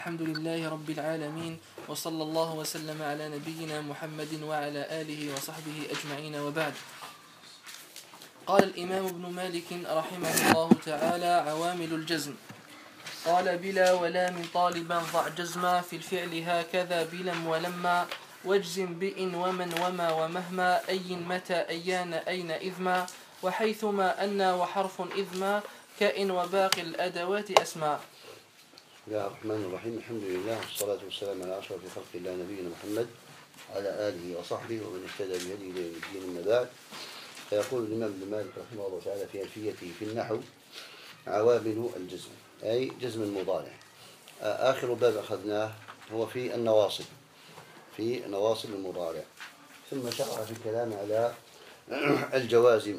الحمد لله رب العالمين، وصلى الله وسلم على نبينا محمد وعلى آله وصحبه أجمعين، وبعد. قال الإمام ابن مالك رحمه الله تعالى: عوامل الجزم. قال: بلا ولا من طالبا ضع جزما في الفعل هكذا بلم ولما، واجزم بإن ومن وما ومهما، أي متى أيان أين إذما، وحيثما أن وحرف إذما، كائن وباقي الأدوات أسماء. بسم الله الرحمن الرحيم. الحمد لله والصلاة والسلام على أشرف خلق الله نبينا محمد على آله وصحبه ومن اهتدى بهديه إلى يوم الدين. أما بعد، فيقول الإمام ابن مالك رحمه الله تعالى في ألفيته في النحو: عوامل الجزم، أي جزم المضارع. آخر باب أخذناه هو في النواصب، في نواصب المضارع، ثم شرع في الكلام على الجوازم.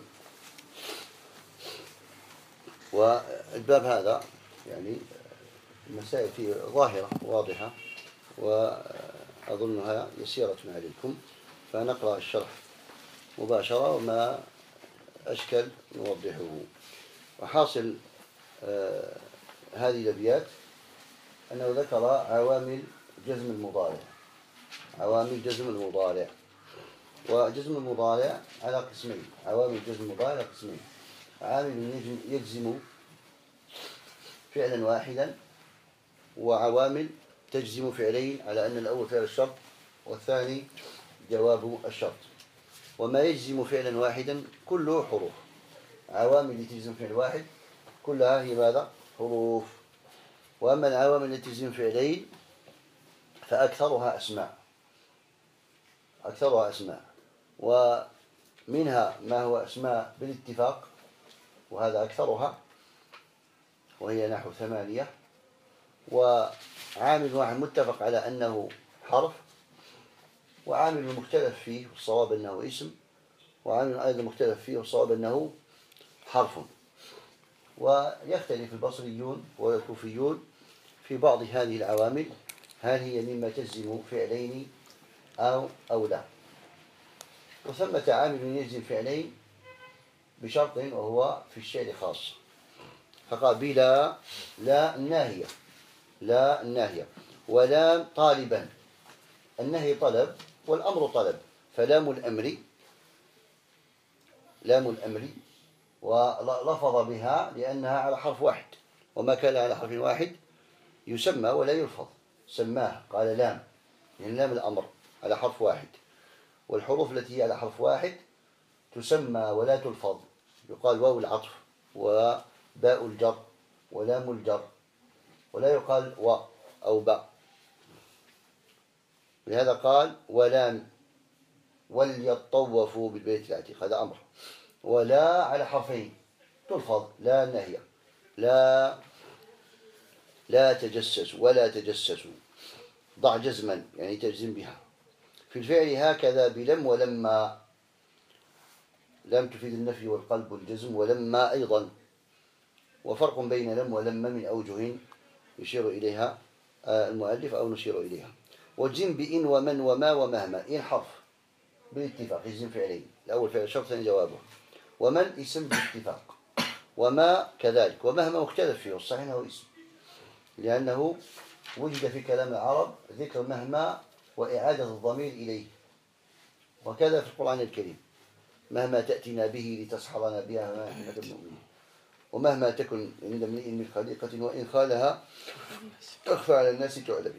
والباب هذا يعني المسائل فيه ظاهرة واضحة وأظنها يسيرة عليكم، فنقرأ الشرح مباشرة وما أشكل نوضحه. وحاصل هذه الأبيات أنه ذكر عوامل جزم المضارع. عوامل جزم المضارع، وجزم المضارع على قسمين. عوامل جزم المضارع على قسمين: عامل يجزم فعلا واحدا، وعوامل تجزم فعلين على أن الأول فعل الشرط والثاني جواب الشرط. وما يجزم فعلا واحدا كله حروف. عوامل تجزم فعل واحد كلها هي ماذا؟ حروف. وأما العوامل التي تجزم فعلين فأكثرها أسماء. أكثرها أسماء، ومنها ما هو أسماء بالاتفاق، وهذا أكثرها، وهي نحو 8. وعامل واحد متفق على أنه حرف، وعامل مختلف فيه والصواب أنه اسم، وعامل أيضا مختلف فيه والصواب أنه حرف. ويختلف البصريون والكوفيون في بعض هذه العوامل، هل هي مما تجزم فعلين أو لا. وثمة عامل يجزم فعلين بشرط، وهو في الشعر خاص، فقال: بلا لا الناهية، لا الناهية، ولام طالبا. النهي طلب والأمر طلب، فلام الأمر، لام الأمر، ولفظ بها لأنها على حرف واحد، وما كان على حرف واحد يسمى ولا يلفظ. سماه قال لام، يعني لام الأمر على حرف واحد. والحروف التي هي على حرف واحد تسمى ولا تلفظ، يقال واو العطف وباء الجر ولام الجر، ولا يقال و أو باء. لهذا قال: ولام وليطوفوا بالبيت العتيق، هذا أمر. ولا على حرفين تلفظ، لا النهية، لا تجسسوا ولا تجسسوا، ضع جزما يعني تجزم بها. في الفعل هكذا بلم ولما، لم تفيد النفي والقلب والجزم، ولما أيضا. وفرق بين لم ولما من أوجه يشير إليها المؤلف أو نشير إليها. وجزم بإن ومن وما ومهما. إن حرف بالاتفاق يجزم فعلين، الأول فعل الشرط ثاني جوابه. ومن اسم بالاتفاق، وما كذلك. ومهما مختلف فيه، والصحيح أنه اسم، لأنه وجد في كلام العرب ذكر مهما وإعادة الضمير إليه، وكذا في القرآن الكريم: مهما تأتينا به لتسحرنا بها ما نحن المؤمنين. ومهما تكن عند امرئ من خليقة وإن خالها تخفى على الناس تعلم.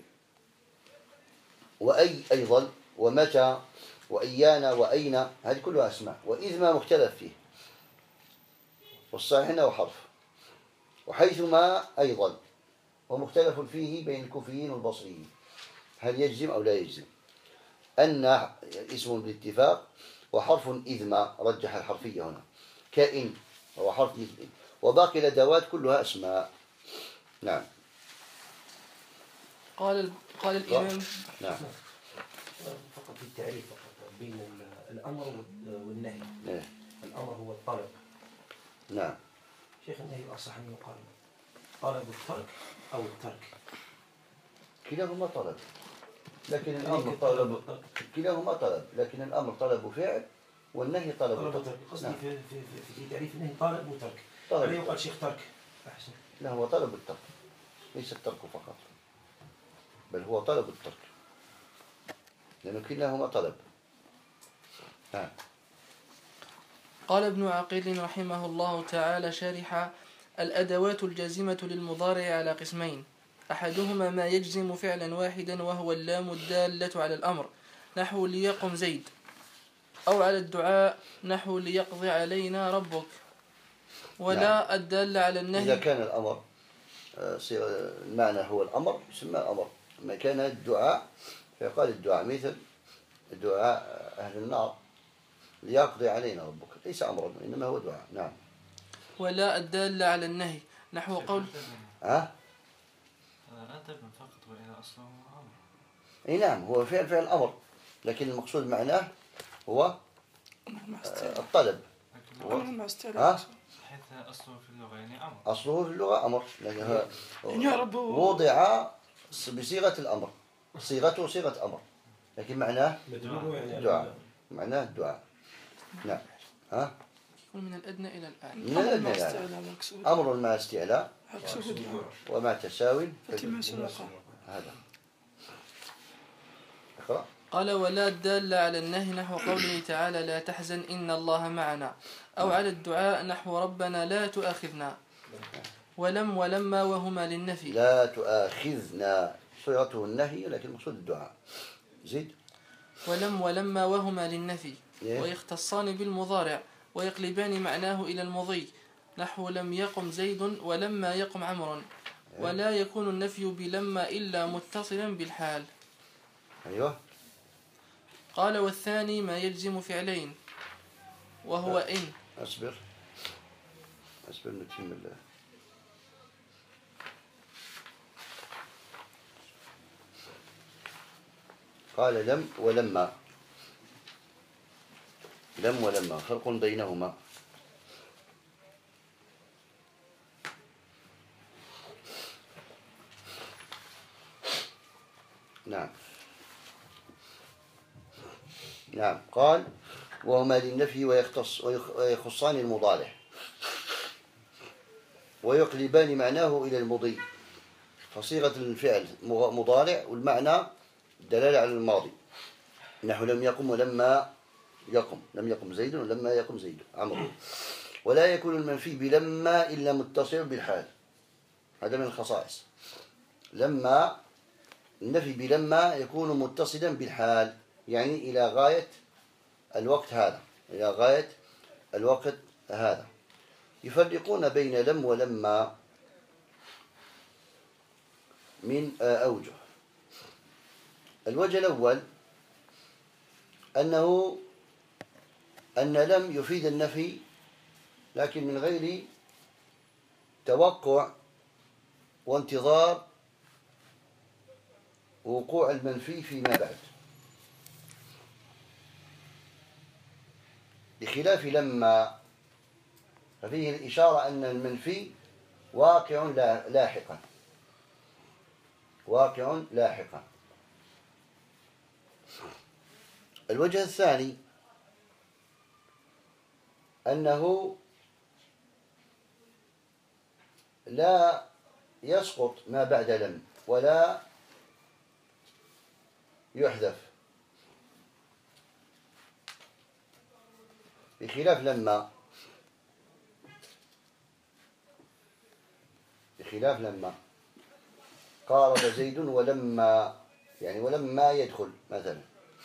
وأي أيضا، ومتى وأيان وأين، هذه كلها أسماء. وإذ ما مختلف فيه، والصحيح أنه حرف. وحيثما أيضا، ومختلف فيه بين الكوفيين والبصريين، هل يجزم أو لا يجزم. أن اسم بالاتفاق، وحرف إذ ما، رجح الحرفية هنا. كائن هو حرف إذ، وباقي الأدوات كلها أسماء. نعم. قال الإمام. نعم. فقط في التعريف فقط بين الأمر والنهي. نعم. الأمر هو الطلب. نعم. شيخ، النهي الأصح أن يقال طلب الترك أو الترك. كلاهما طلب، لكن الأمر طلب، كلاهما طلب، لكن الأمر طلب فعل والنهي طلب ترك. قصدي نعم. في تعريف النهي طلب وترك. لا يقال شيخ ترك أحسن. لا، هو طلب الترك، ليس الترك فقط. بل هو طلب الترك، لأن كلاهما طلب. قال ابن عقيل رحمه الله تعالى شارحا: الأدوات الجازمة للمضارع على قسمين: أحدهما ما يجزم فعلا واحدا وهو اللام الدالة على الأمر نحو ليقم زيد، أو على الدعاء نحو ليقضي علينا ربك، ولا الدالة على النهي. إذا كان الأمر المعنى هو الأمر يسمى أمر. لما كان الدعاء فيقال الدعاء، مثل دعاء أهل النار ليقضي علينا ربك، ليس أمرا إنما هو دعاء. نعم. ولا الدالة على النهي نحو قول لا تبن فقط وإذا أصله أمر. أي نعم، هو فعل أمر، لكن المقصود معناه هو الطلب. حيث أصله في اللغة يعني أمر. أصله في اللغة أمر، وضع بصيغة الأمر، صيغته صيغة أمر، لكن معناه الدعاء. معناه الدعاء. نعم. من الأدنى إلى الأعلى. من الأدنى إلى الأعلى. أمر مع استعلاء ومع تساوي هذا. اقرأ. قال: ولا الدالة على النهي نحو قوله تعالى: لا تحزن إن الله معنا، أو على الدعاء نحو ربنا لا تؤاخذنا. ولم ولما وهما للنفي. لا تؤاخذنا صيغته النهي، لكن المقصود الدعاء. زيد. ولم ولما وهما للنفي، ويختصان بالمضارع ويقلبان معناه إلى المضي نحو لم يقم زيد ولما يقم عمرو. ولا يكون النفي بلما إلا متصلا بالحال. أيوه. قال: والثاني ما يجزم فعلين وهو إن. أصبر نتم الله. قال لم ولما فرق بينهما. نعم. قال: وهما للنفي ويخصان المضارع ويقلبان معناه إلى المضي، فصيغة الفعل مضارع والمعنى الدلالة على الماضي نحو لم يقم ولما يقم، لم يقم زيد ولما يقم زيد عمرو. ولا يكون المنفي بلما إلا متصل بالحال، هذا من الخصائص. لما النفي بلما يكون متصلا بالحال، يعني إلى غاية الوقت هذا، يفرقون بين لم ولما من أوجه. الوجه الأول أن لم يفيد النفي، لكن من غير توقع وانتظار وقوع المنفي فيما بعد، بخلاف لما ففيه الإشارة أن المنفي واقع لاحقا. الوجه الثاني أنه لا يسقط ما بعد لم ولا يحذف، بخلاف لما قارب زيد ولما، يعني ولما يدخل مثلا.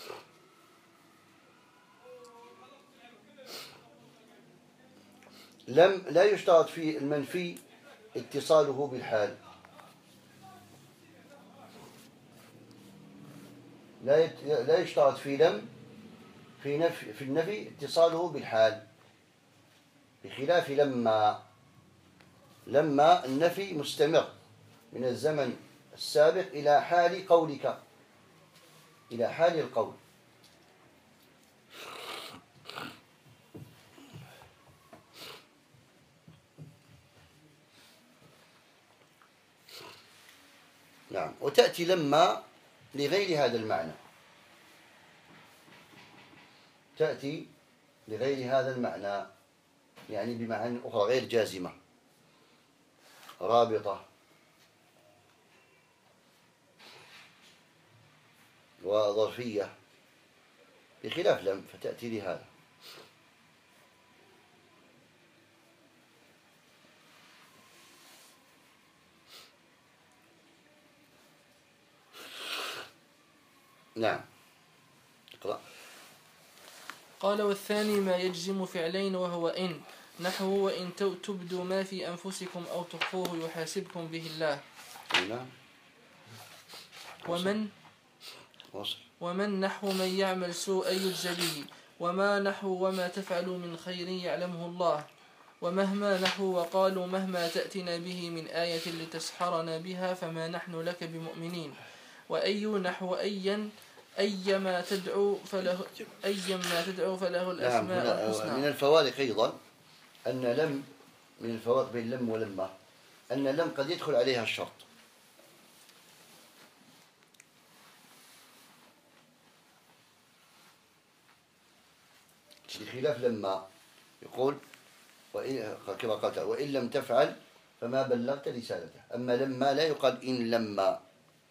لم لا يشترط في المنفي اتصاله بالحال، لا يشترط في لم في النفي اتصاله بالحال، بخلاف لما النفي مستمر من الزمن السابق إلى حال قولك، إلى حال القول. نعم. وتأتي لما لغير هذا المعنى، يعني بمعنى أخرى غير جازمة، رابطة. وظرفية بخلاف لم، فتأتي لهذا. نعم اقرأ. قال والثاني ما يجزم فعلين وهو إن، نحو وإن تبدوا ما في أنفسكم أو تخفوه يحاسبكم به الله. نعم. ومن نحو من يعمل سوءا يجزى به، وما نحو وما تفعلوا من خير يعلمه الله، ومهما نحو وقالوا مهما تأتنا به من آية لتسحرنا بها فما نحن لك بمؤمنين، وأي نحو أيما تدعو فله الأسماء الحسنى. من الفوارق أيضا أن لم، من الفوارق بين لم ولما، أن لم قد يدخل عليها الشرط، بخلاف لما يقول كما قال تعالى وإن لم تفعل فما بلغت رسالته. أما لما لا يقال إن لما.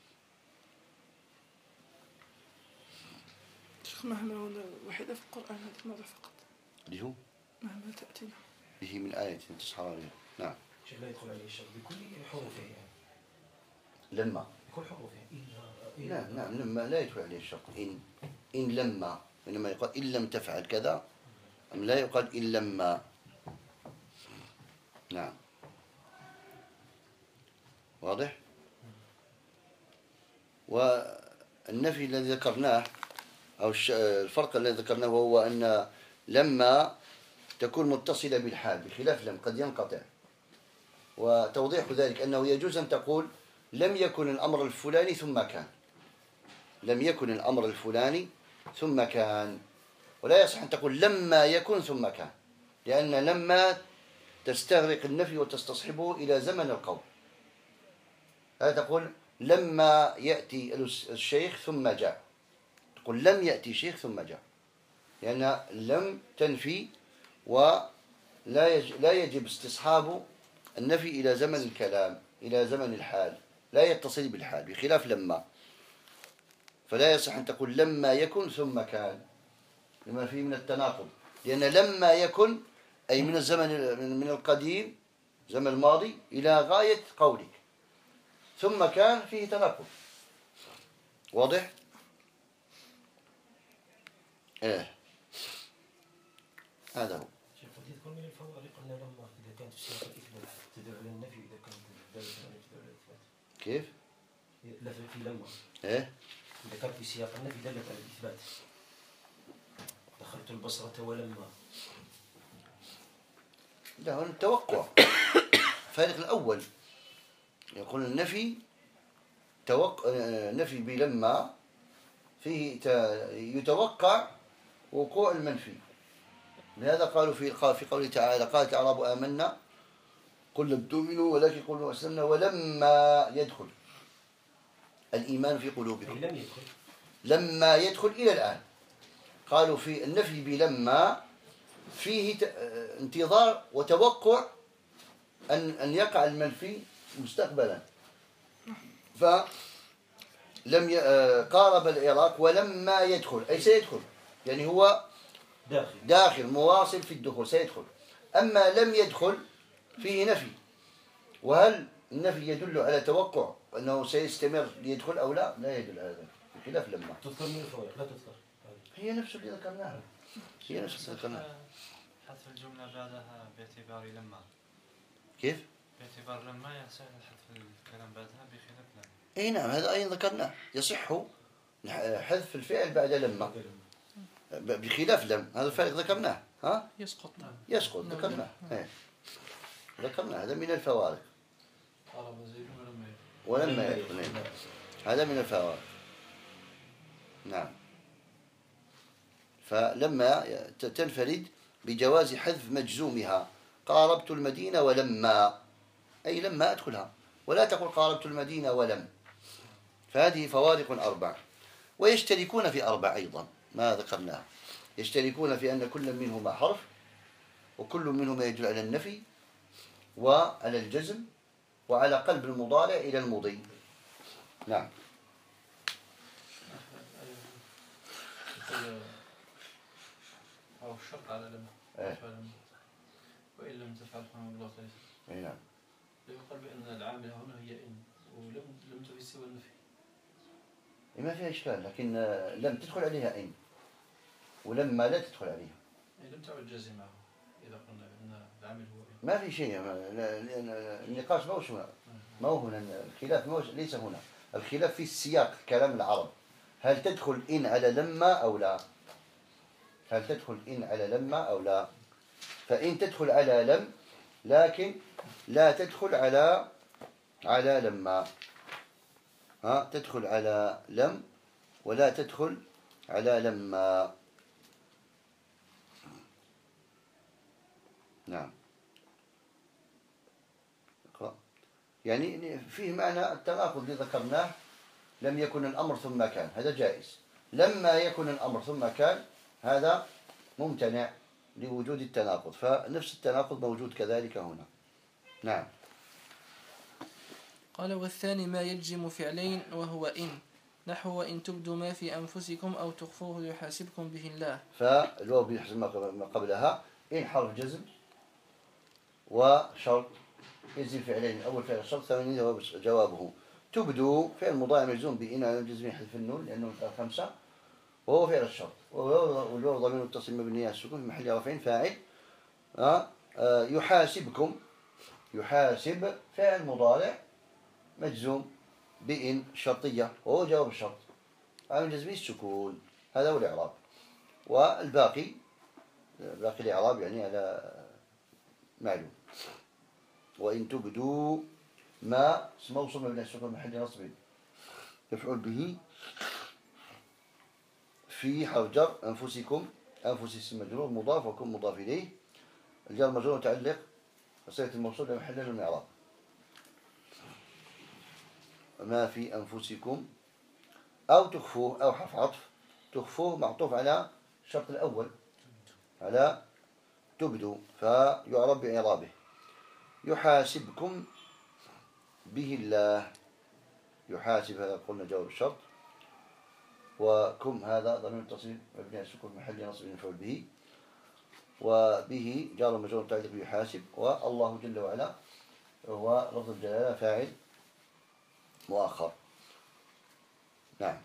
مهما هنا وحيدة في القرآن هذه مرة فقط، اللي هو مهما تأتينا به من آية تسحر عليها. نعم. لا يدخل عليه الشرط بكل حروفه يعني. لما بكل حروفه. نعم لما لا يدخل عليه الشرط. إن لما، إنما يقال إن لم تفعل كذا، أم لا يقال إن لما. نعم واضح. والنفي الذي ذكرناه أو الفرق الذي ذكرناه هو أن لما تكون متصلة بالحال بخلاف لم قد ينقطع. وتوضيح ذلك أنه يجوز أن تقول لم يكن الأمر الفلاني ثم كان، لم يكن الأمر الفلاني ثم كان، ولا يصح أن تقول لما يكن ثم كان، لأن لما تستغرق النفي وتستصحبه إلى زمن القول. لا تقول لما يأتي الشيخ ثم جاء، تقول لم يأتي شيخ ثم جاء، لأن لم تنفي ولا يجب استصحاب النفي إلى زمن الكلام، إلى زمن الحال، لا يتصل بالحال بخلاف لما. فلا يصح أن تقول لما يكن ثم كان، لما فيه من التناقض، لأن لما يكن أي من الزمن، من القديم زمن الماضي إلى غاية قولك، ثم كان فيه تناقض. واضح؟ هذا هو. شيخ قد يذكر من الفوارق أن لما إذا كانت في سياق الإثبات تدل على النفي، إذا كانت دالة على تدل على الإثبات. كيف؟ لا في لما. إذا كانت في سياق النفي دلت على الإثبات. دخلت البصرة ولما. لا هو التوقع. الفارق الأول يقول النفي نفي بلما فيه يتوقع وقوع المنفي. لهذا قالوا في قوله تعالى قالت الأعراب آمنا قل لم تؤمنوا ولكن قولوا أسلمنا ولما يدخل الإيمان في قلوبكم. لم يدخل. لما يدخل إلى الآن. قالوا في النفي بلما فيه انتظار وتوقع أن يقع المنفي مستقبلا. فلم قارب العراق ولما يدخل أي سيدخل، يعني هو داخل مواصل في الدخول سيدخل. أما لم يدخل فيه نفي، وهل النفي يدل على توقع أنه سيستمر ليدخل أو لا؟ لا يدل على ذلك بخلاف لما. تذكر من الفوائد لا تذكر. هي نفس اللي ذكرناها، هي نفس اللي ذكرناها. حذف الجملة بعدها باعتبار لما. كيف؟ باعتبار لما يصح حذف الكلام بعدها بخلاف لما. اي نعم هذا أيضا ذكرناه، يصح حذف الفعل بعد لما بخلاف لم، هذا الفارق ذكرناه. ها؟ يسقط ذكرناه. ذكرنا هذا من الفوارق. ولما يدخل هذا من الفوارق. نعم. فلما تنفرد بجواز حذف مجزومها. قاربت المدينة ولما، أي لما أدخلها، ولا تقول قاربت المدينة ولم. فهذه فوارق أربع. ويشتركون في أربع أيضا ما ذكرناه. يشتركون في أن كل منهما حرف، وكل منهما يدل على النفي وعلى الجزم وعلى قلب المضارع إلى المضي. نعم. أو الشرط على لم إيه. تفعل وإن لم تفعل فمبلغ ليس. أي نعم. يقال بأن العامل هنا هي إن ولم تفي سوى النفي. ما فيها إشكال، لكن لم تدخل عليها إن ولما لا تدخل عليها. يعني لم تعد جازمة إذا قلنا بأن العامل هو إن. ما في شيء، لأن النقاش ما هو هنا الخلاف، ليس هنا الخلاف في السياق كلام العرب. هل تدخل إن على لما أو لا؟ هل تدخل إن على لما أو لا؟ فإن تدخل على لم، لكن لا تدخل على لما. تدخل على لم ولا تدخل على لما. نعم. يعني فيه معنى التناقض اللي ذكرناه، لم يكن الأمر ثم كان، هذا جائز. لما يكن الأمر ثم كان هذا ممتنع لوجود التناقض، فنفس التناقض موجود كذلك هنا. نعم. قال والثاني ما يلجم فعلين وهو إن، نحو وإن تبدوا ما في أنفسكم أو تخفوه يحاسبكم به الله. فالواو بيحسب ما قبلها، إن حرف جزم وشرط يلزم فعلين، أول فعل الشرط، ثاني جوابه. تبدو فعل مضارع مجزوم بإن على الجزم يحذف النون لأنه خمسة، وهو فعل الشرط، والواو ضمير متصل مبني على السكون في محل رفع فاعل. يحاسبكم، يحاسب فعل مضارع مجزوم بإن شرطية وهو جواب الشرط عامل جزمي السكون، هذا هو الإعراب. والباقي باقي الإعراب يعني على معلوم. وإن تبدوا ما اسم موصول مبني على السكون محل نصب يفعل به في حرف جر أنفسكم، أنفس اسم مجرور مضاف وكم مضاف إليه، الجار مجرور متعلق صيغة الموصول لمحل من الإعراب. ما في أنفسكم أو تخفوه، أو حرف عطف، تخفوه معطوف على الشرط الأول على تبدو فيعرب بإعرابه. يحاسبكم به الله، يحاسب هذا قلنا جواب الشرط، وكم هذا ضمير متصل مبني على السكون في محل نصب مفعول به، وبه جار مجرور متعلق بيحاسب، والله جل وعلا هو لفظ الجلالة فاعل مؤخر. نعم.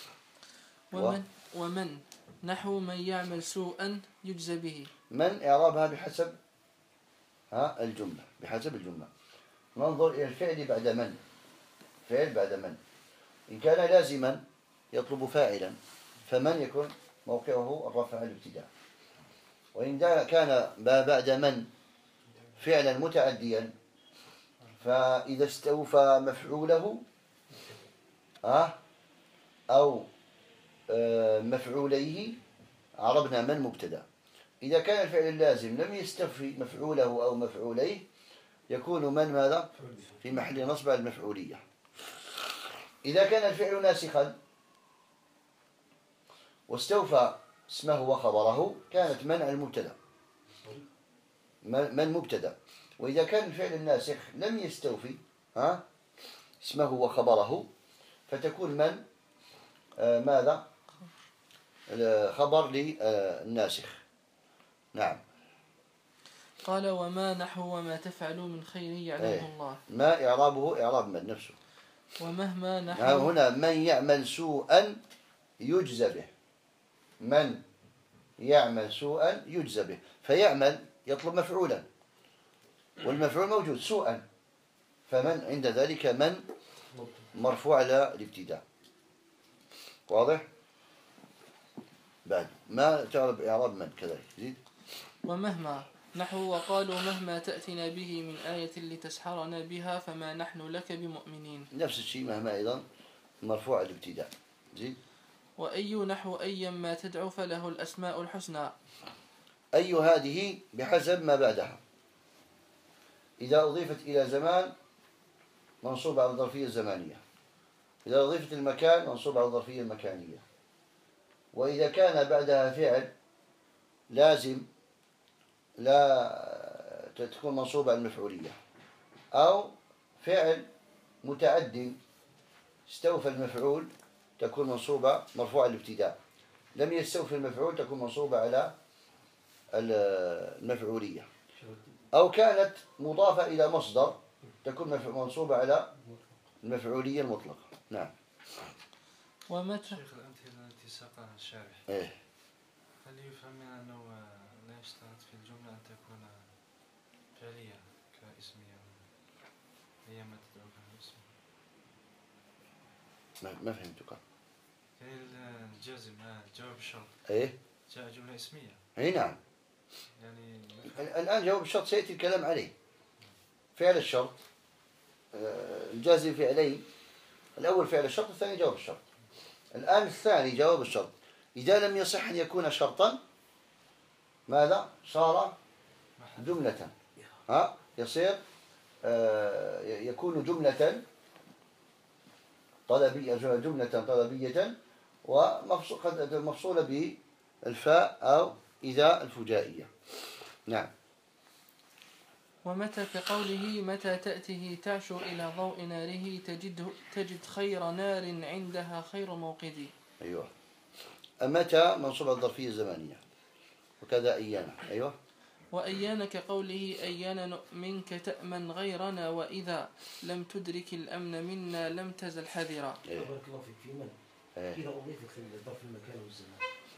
ومن نحو من يعمل سوءا يجزى به. من إعرابها بحسب الجملة، بحسب الجملة. ننظر إلى الفعل بعد من، فعل بعد من. إن كان لازما يطلب فاعلا فمن يكون موقعه الرفع الابتداء، وإن كان بعد من فعلا متعديا فإذا استوفى مفعوله أو مفعوليه عربنا من مبتدأ. إذا كان الفعل اللازم لم يستوفي مفعوله أو مفعوليه يكون من ماذا؟ في محل نصب المفعولية. إذا كان الفعل ناسخا واستوفى اسمه وخبره كانت من المبتدأ، من مبتدأ. وإذا كان الفعل الناسخ لم يستوفي اسمه وخبره فتكون من ماذا؟ خبر للناسخ. نعم. قال وما نحو وما تفعلوا من خير يعلمه الله. ما إعرابه إعراب من نفسه. ومهما نحو هنا من يعمل سوءا يجزى به، من يعمل سوءا يجزى به، فيعمل يطلب مفعولا والمفعول موجود سوءا، فمن عند ذلك من مرفوع على الابتداء. واضح؟ بعد ما تعرف إعراب من كذلك زيد. ومهما نحو وقالوا مهما تأتنا به من آية لتسحرنا بها فما نحن لك بمؤمنين. نفس الشيء مهما أيضا مرفوع على الابتداء زيد. وأي نحو أيا ما تدعو فله الأسماء الحسنى. أي هذه بحسب ما بعدها، إذا أضيفت إلى زمان منصوب على الظرفية الزمانية، إذا أضيفت المكان منصوب على الظرفية المكانية، وإذا كان بعدها فعل لازم لا تكون منصوبة على المفعولية، أو فعل متعد استوفى المفعول تكون منصوبة مرفوعة الابتداء. لم يستوفي المفعول تكون منصوبة على المفعولية، أو كانت مضافة إلى مصدر تكون منصوبة على المفعولية المطلقة. نعم. ومتى شيخ الأمثلة التي ساقها الشارح إيه. هل يفهم من أنه لا يشترط في الجملة أن تكون فعلية كاسمية هي ما تدعوك الاسم؟ ما فهمتك. يعني الجازم جواب الشرط إيه. جاء جملة اسمية. إيه نعم. يعني الآن جواب الشرط سيأتي الكلام عليه. فعل الشرط الجازم فعلين، الأول فعل الشرط الثاني جواب الشرط. الآن الثاني جواب الشرط إذا لم يصح أن يكون شرطا ماذا؟ صار جملة. يصير يكون جملة طلبية، جملة طلبية ومفصولة بالفاء أو إذا الفجائية. نعم. ومتى كقوله متى تأته تعشو إلى ضوء ناره تجد خير نار عندها خير موقد. أيوة. متى منصوبة الظرفية الزمانية، وكذا أيانا. أيوة. وأيان كقوله أيان منك تأمن غيرنا وإذا لم تدرك الأمن منا لم تزل حذرا. بارك الله فيك. في من إذا أضيفت للظرف المكان والزمان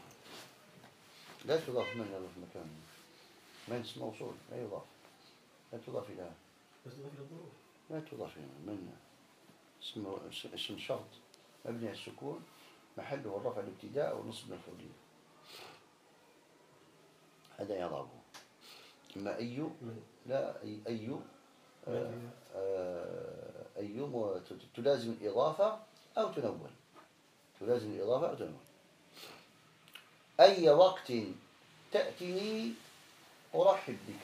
لا تضاف من هذا المكان، من اسم موصول لا يضاف، لا تضاف إلى، بس تضاف إلى الظروف. لا تضاف من اسم شرط مبني على السكون محله الرفع الابتداء ونصب المفعولية، هذا يضعه. إما أي لا أي تلازم الإضافة أو تنون، تلازم الإضافة أو تنون. أي وقت تأتني أرحب بك،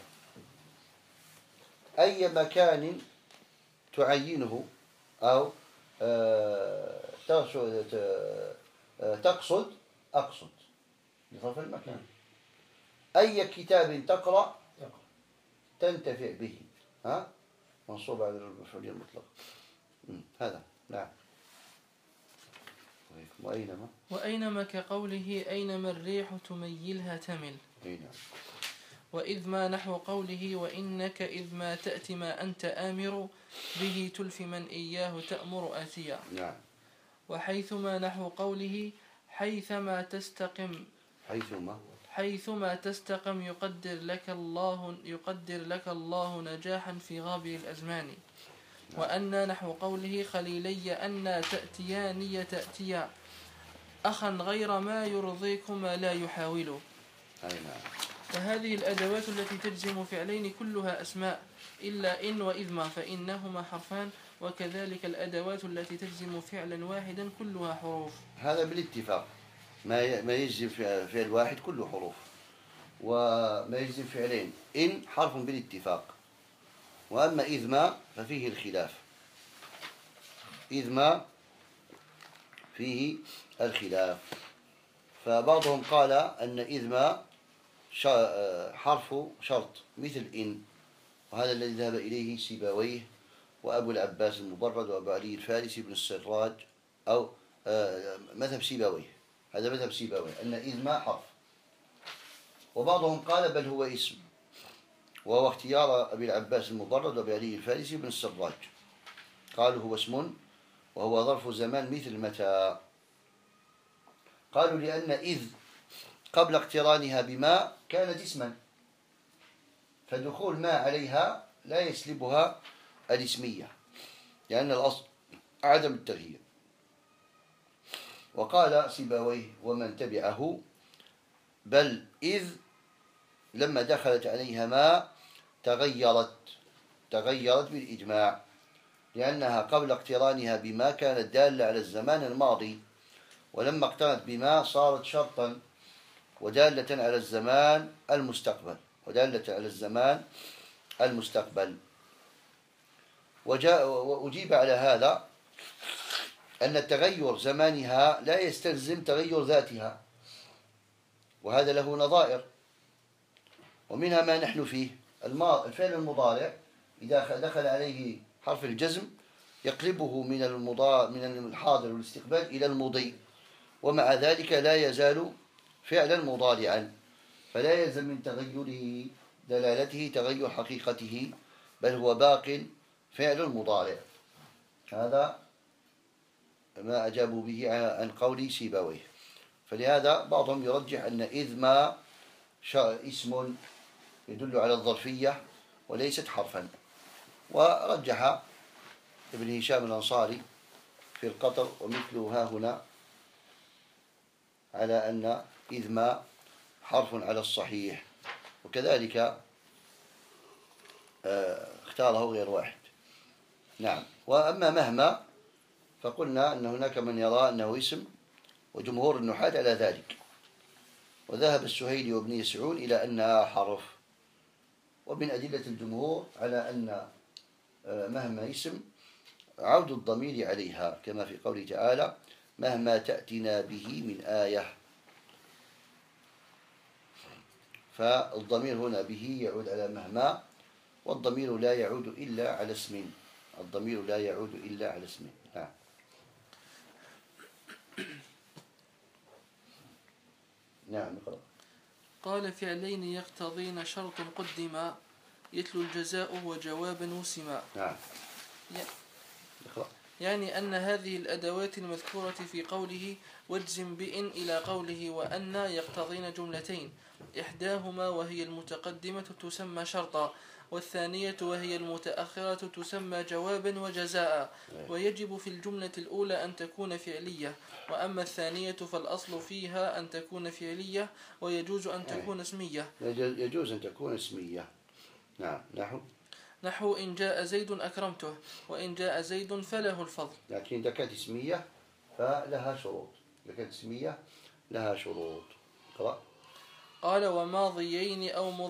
أي مكان تعينه أو تقصد أقصد لظرف المكان. أي كتاب تقرأ تنتفع به، منصوب على المفعولية المطلقة. هذا. نعم. وأينما كقوله أينما الريح تميلها تمل. نعم. وإذ ما نحو قوله وإنك إذ ما تأتي ما أنت آمر به تلف من إياه تأمر آتيا. نعم. وحيثما نحو قوله حيثما تستقم يقدر لك الله نجاحا في غابر الأزمان. وأن نحو قوله خليلي أن تأتياني تأتيا أخا غير ما يرضيكما لا يحاول. وهذه الأدوات التي تجزم فعلين كلها أسماء إلا إن وإذ ما فإنهما حرفان، وكذلك الأدوات التي تجزم فعلا واحدا كلها حروف. هذا بالاتفاق، ما يجزم فعل واحد كله حروف، وما يجزم فعلين إن حرف بالاتفاق. وأما إذ ما ففيه الخلاف، إذ ما فيه الخلاف. فبعضهم قال أن إذ ما حرف شرط مثل إن، وهذا الذي ذهب إليه سيبويه وأبو العباس المبرد وأبو علي الفارسي بن السراج، أو مذهب سيبويه، هذا مذهب سيبويه أن إذ ما حرف. وبعضهم قال بل هو اسم، وهو اختيار أبي العباس المبرد وأبي علي الفارسي بن السراج، قالوا هو اسم وهو ظرف زمان مثل متى. قالوا لأن إذ قبل اقترانها بما كانت اسما، فدخول ما عليها لا يسلبها الاسمية، لأن الأصل عدم التغيير. وقال سيبويه ومن تبعه بل إذ لما دخلت عليها ما تغيرت بالإجماع، لأنها قبل اقترانها بما كانت دالة على الزمان الماضي، ولما اقترنت بما صارت شرطا ودالة على الزمان المستقبل. وأجيب على هذا أن تغير زمانها لا يستلزم تغير ذاتها، وهذا له نظائر، ومنها ما نحن فيه. الفعل المضارع إذا دخل عليه حرف الجزم يقلبه من الحاضر والاستقبال إلى المضي، ومع ذلك لا يزال فعلا مضارعا، فلا يلزم من تغيره دلالته تغير حقيقته، بل هو باق فعل مضارع. هذا ما أجابوا به عن قول سيبويه. فلهذا بعضهم يرجح أن إذ ما اسم يدل على الظرفية وليست حرفا، ورجح ابن هشام الأنصاري في القطر ومثله ها هنا على أن إذ ما حرف على الصحيح، وكذلك اختاره غير واحد. نعم. وأما مهما فقلنا أن هناك من يرى أنه اسم، وجمهور النحاة على ذلك، وذهب السهيلي وابن يسعون إلى أنها حرف. ومن أدلة الجمهور على أن مهما اسم عود الضمير عليها، كما في قوله تعالى مهما تأتنا به من آية، فالضمير هنا به يعود على مهما، والضمير لا يعود إلا على اسم، الضمير لا يعود إلا على اسم. نعم. نعم. قال فعلين يقتضين شرط قدما يتلو الجزاء وجوابا وسما. نعم. يعني أن هذه الأدوات المذكورة في قوله واجزم بإن إلى قوله وأن يقتضين جملتين، إحداهما وهي المتقدمة تسمى شرطا، والثانية وهي المتأخرة تسمى جوابا وجزاء. ويجب في الجملة الأولى أن تكون فعلية، وأما الثانية فالأصل فيها أن تكون فعلية، ويجوز أن تكون اسمية. يجوز أن تكون اسمية. نعم. نحو إن جاء زيد أكرمته، وإن جاء زيد فله الفضل. لكن إذا كانت اسمية فلها شروط، إذا كانت اسمية لها شروط. قرأ. قال وماضيين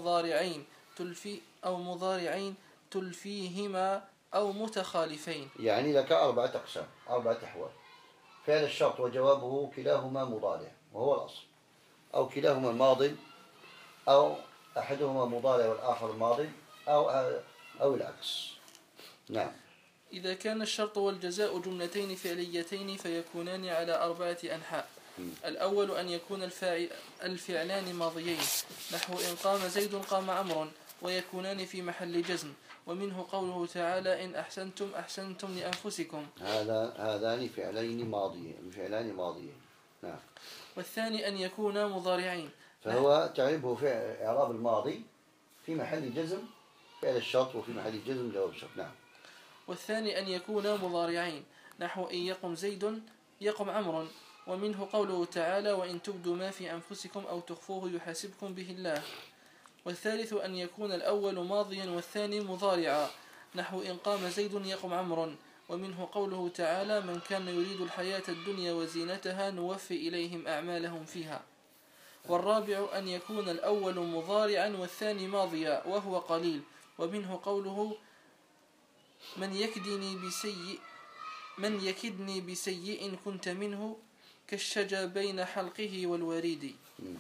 أو مضارعين تلفيهما أو متخالفين. يعني لك 4 أقسام، 4 أحوال: فعل الشرط وجوابه كلاهما مضارع وهو الأصل، أو كلاهما ماض، أو أحدهما مضارع والآخر ماض، أو العكس. نعم. إذا كان الشرط والجزاء جملتين فعليتين فيكونان على 4 أنحاء. الأول أن يكون الفعلان ماضيين، نحو إن قام زيد قام عمرو، ويكونان في محل جزم، ومنه قوله تعالى إن أحسنتم أحسنتم لأنفسكم. هذان فعلان ماضيين. نعم. والثاني أن يكون مضارعين، فهو تعريبه في إعراب الماضي في محل جزم فعل الشرط، وفي محل جزم جواب الشرط. نعم. والثاني أن يكون مضارعين، نحو إن يقم زيد يقم عمرو، ومنه قوله تعالى وإن تبدوا ما في أنفسكم أو تخفوه يحاسبكم به الله. والثالث أن يكون الأول ماضيا والثاني مضارعا، نحو إن قام زيد يقم عمرو، ومنه قوله تعالى من كان يريد الحياة الدنيا وزينتها نوفي إليهم أعمالهم فيها. والرابع أن يكون الأول مضارعا والثاني ماضيا وهو قليل، ومنه قوله من يكدني بسيء كنت منه كالشجا بين حلقه والوريد.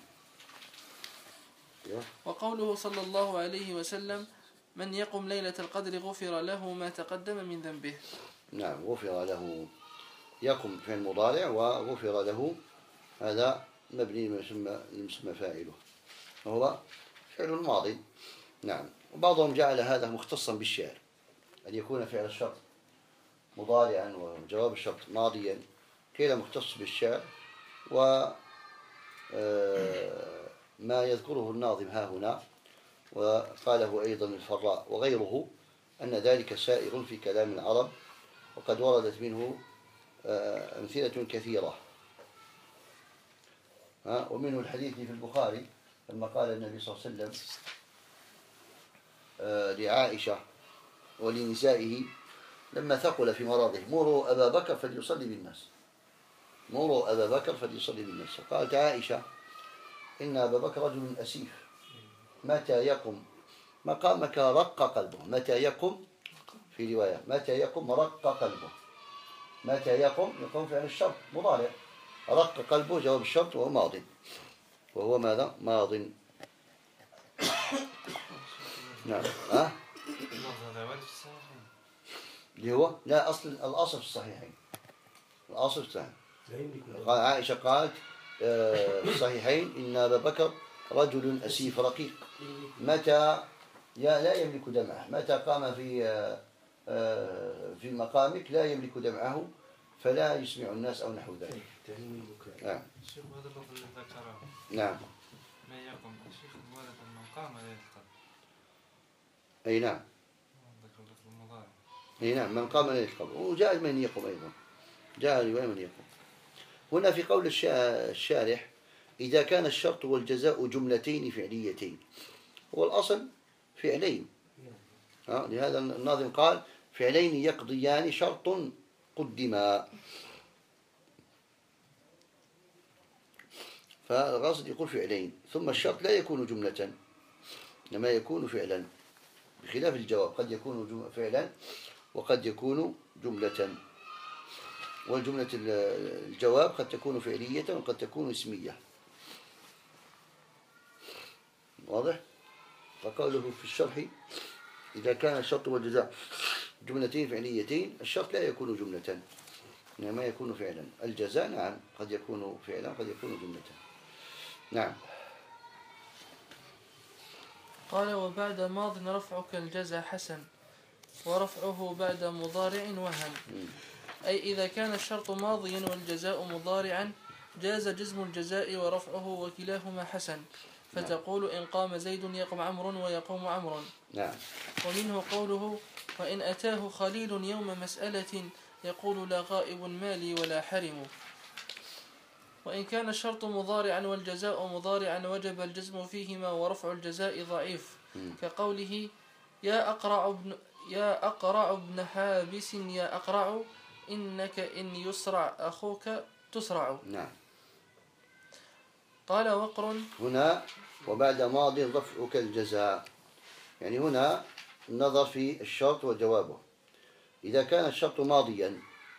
وقوله صلى الله عليه وسلم من يقم ليلة القدر غفر له ما تقدم من ذنبه. نعم. غفر له، يقم في المضارع وغفر له، هذا مبني لمسمى فاعله وهو فعل الماضي. نعم. وبعضهم جعل هذا مختصا بالشعر، أن يكون فعل الشرط مضارعا وجواب الشرط ماضيا، كلا مختص بالشعر. وما يذكره الناظم ها هنا وقاله أيضا الفراء وغيره أن ذلك سائر في كلام العرب، وقد وردت منه أمثلة كثيرة. ومنه الحديث في البخاري لما قال النبي صلى الله عليه وسلم لعائشة ولنسائه لما ثقل في مرضه مروا أبا بكر فليصلي بالناس، فقالت عائشة إن أبا بكر رجل أسيف متى يقم مقامك رق قلبه، متى يقم في رواية متى يقم رق قلبه، متى يقوم فعل الشرط مضارع، رق قلبه جواب الشرط وهو ماض، وهو ماذا؟ ماض. نعم. اللي هو لا الأصل في الصحيحين، الأصل في الصحيحين. لا يملك قال عائشة قالت في الصحيحين إن أبا بكر رجل أسيف رقيق متى لا يملك دمعه، متى قام في مقامك لا يملك دمعه فلا يسمع الناس أو نحو ذلك. نعم. الشيخ هذا اللفظ اللي ذكره نعم. ما يقوم الشيخ الوالد من قام لا يرقد. أي نعم. ذكر اللفظ المضارع. أي نعم، من قام لا يرقد، وجاء من يقوم أيضا، جاء رواية من يقوم. هنا في قول الشارح إذا كان الشرط والجزاء جملتين فعليتين، هو الأصل فعلين، لهذا الناظم قال فعلين يقضيان شرط قدما، فالقاصد يقول فعلين، ثم الشرط لا يكون جملة إنما يكون فعلا، بخلاف الجواب قد يكون فعلا وقد يكون جملة، والجملة الجواب قد تكون فعلية وقد تكون اسمية. واضح؟ فقوله في الشرح إذا كان الشرط والجزاء جملتين فعليتين، الشرط لا يكون جملة إنما يكون فعلا، الجزاء نعم قد يكون فعلا قد يكون جملة. نعم. قال وبعد ماض رفعك الجزاء حسن ورفعه بعد مضارع وهن، أي إذا كان الشرط ماضيا والجزاء مضارعا جاز جزم الجزاء ورفعه وكلاهما حسن، فتقول إن قام زيد يقم عمرو ويقوم عمرو. نعم. ومنه قوله وإن أتاه خليل يوم مسألة يقول لا غائب مالي ولا حرم. وإن كان الشرط مضارعا والجزاء مضارعا وجب الجزم فيهما ورفع الجزاء ضعيف، كقوله يا أقرع ابن حابس يا أقرع إنك إن يسرع أخوك تسرع. نعم. قال وقر هنا وبعد ماض رفعك الجزاء، يعني هنا النظر في الشرط وجوابه. إذا كان الشرط ماضيا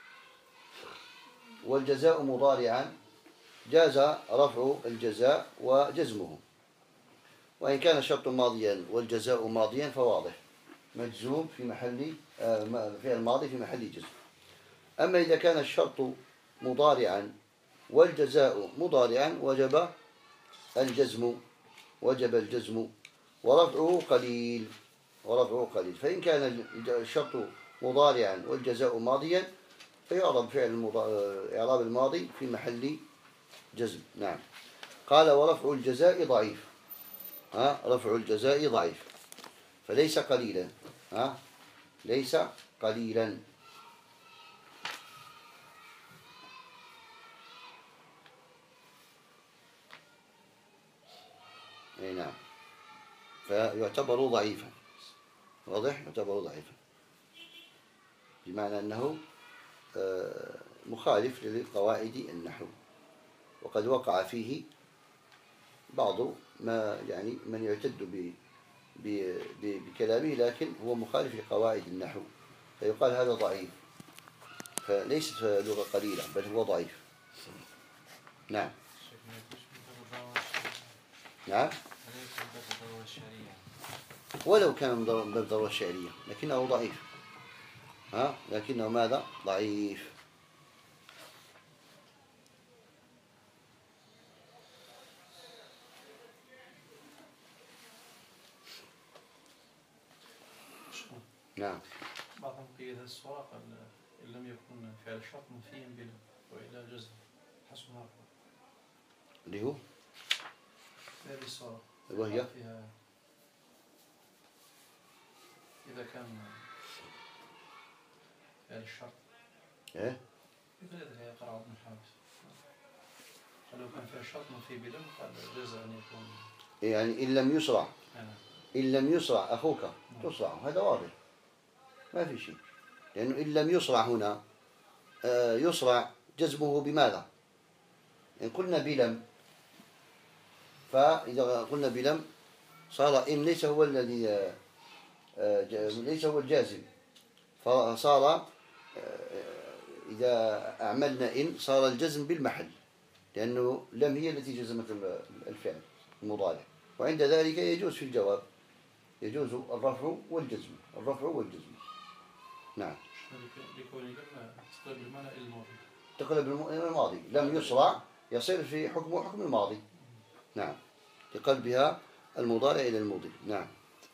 والجزاء مضارعا جاز رفع الجزاء وجزمه، وإن كان الشرط ماضيا والجزاء ماضيا فواضح مجزوم في محل فعل الماضي في محل جزم. أما إذا كان الشرط مضارعا والجزاء مضارعا وجب الجزم ورفعه قليل فإن كان الشرط مضارعا والجزاء ماضيا فيعرب فعل إعراب الماضي في محل جزم. نعم. قال ورفع الجزاء ضعيف، رفع الجزاء ضعيف فليس قليلا، ليس قليلا. أي نعم، فيعتبر ضعيفا. واضح؟ يعتبر ضعيفا بمعنى أنه مخالف لقواعد النحو، وقد وقع فيه بعض ما يعني من يعتد بكلامه لكن هو مخالف لقواعد النحو، فيقال هذا ضعيف، فليست لغة قليلة بل هو ضعيف. نعم. نعم. ولو كان من باب الضرورة الشعرية لكنه ضعيف، لكنه ماذا؟ ضعيف. نعم. بعضهم قيد هذه الصورة قال إن لم يكن فعل شرط منفيا بلا وإلا جزم حسب مرفوع، اللي هو هذه الصورة وهي فيها إذا كان فعل الشرط مثل يقرأ ابن حابس، لو كان فعل الشرط منفي بلا قال جاز أن يكون يعني إن لم يسرع أخوك تسرع، هذا واضح ما في شيء، لأنه إن لم يسرع هنا يسرع جزمه بماذا؟ إن قلنا بلم، فإذا قلنا بلم صار إن ليس هو الذي ليس هو الجازم، فصار إذا أعملنا إن صار الجزم بالمحل، لأنه لم هي التي جزمت الفعل المضارع، وعند ذلك يجوز في الجواب يجوز الرفع والجزم. نعم. لكون لما تقرب المعنى الماضي تقلب إلى الماضي، لم يسرع يصير في حكم الماضي. نعم، لقلبها المضارع إلى الماضي. نعم.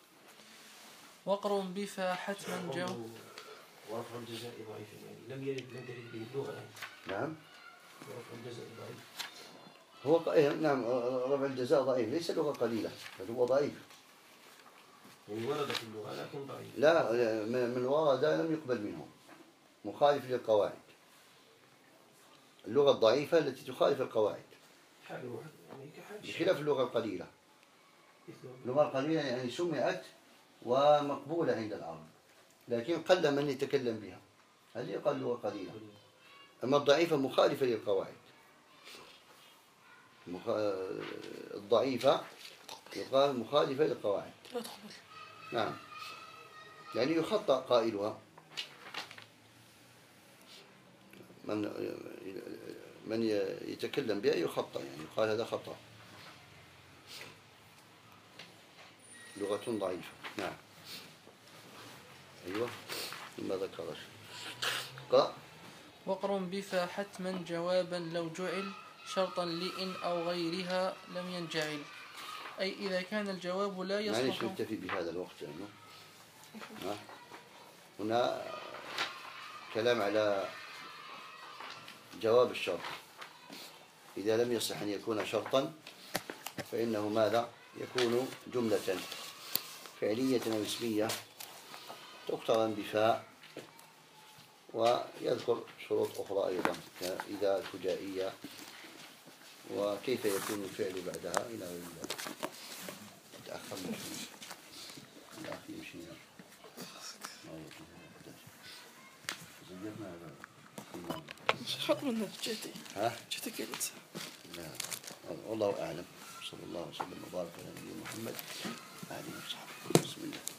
وقر بفا حتما جو. ورفع الجزاء ضعيف يعني لم يرد به اللغة يعني. نعم. ورفع الجزاء ضعيف. نعم، رفع الجزاء ضعيف، ليس لغة قليلة بل هو ضعيف. يعني ورد في اللغة لكن ضعيف. لا، من ورد لم يقبل منه، مخالف للقواعد. اللغة الضعيفة التي تخالف القواعد حاله يعني كحال بخلاف اللغة القليلة. اللغة القليلة يعني سمعت ومقبولة عند العرب، لكن قل من يتكلم بها، هذه يقال اللغة قليلة. أما الضعيفة مخالفة للقواعد. الضعيفة يقال مخالفة للقواعد. نعم، يعني يخطأ قائلها. من يتكلم بها يخطأ، يعني يقال هذا خطأ، لغة ضعيفة. نعم. أيوة، ثم ذكر قرأ. وقر بفا حتما جوابا لو جعل شرطا لإن أو غيرها لم ينجعل. أي إذا كان الجواب لا معلش يصلح. نكتفي بهذا الوقت لأنه هنا كلام على جواب الشرط. إذا لم يصح أن يكون شرطا فإنه ماذا؟ يكون جملة فعلية أو اسمية تقترن بفاء، ويذكر شروط أخرى أيضا إذا الفجائية وكيف يكون الفعل بعدها إلى غير ذلك. تأخرنا شوي. الأخ يمشينا. خط من جهتي. ها؟ جهتك كيف؟ لا، والله أعلم. صلى الله وسلم وبارك على نبينا محمد وآله وصحبه. بسم الله.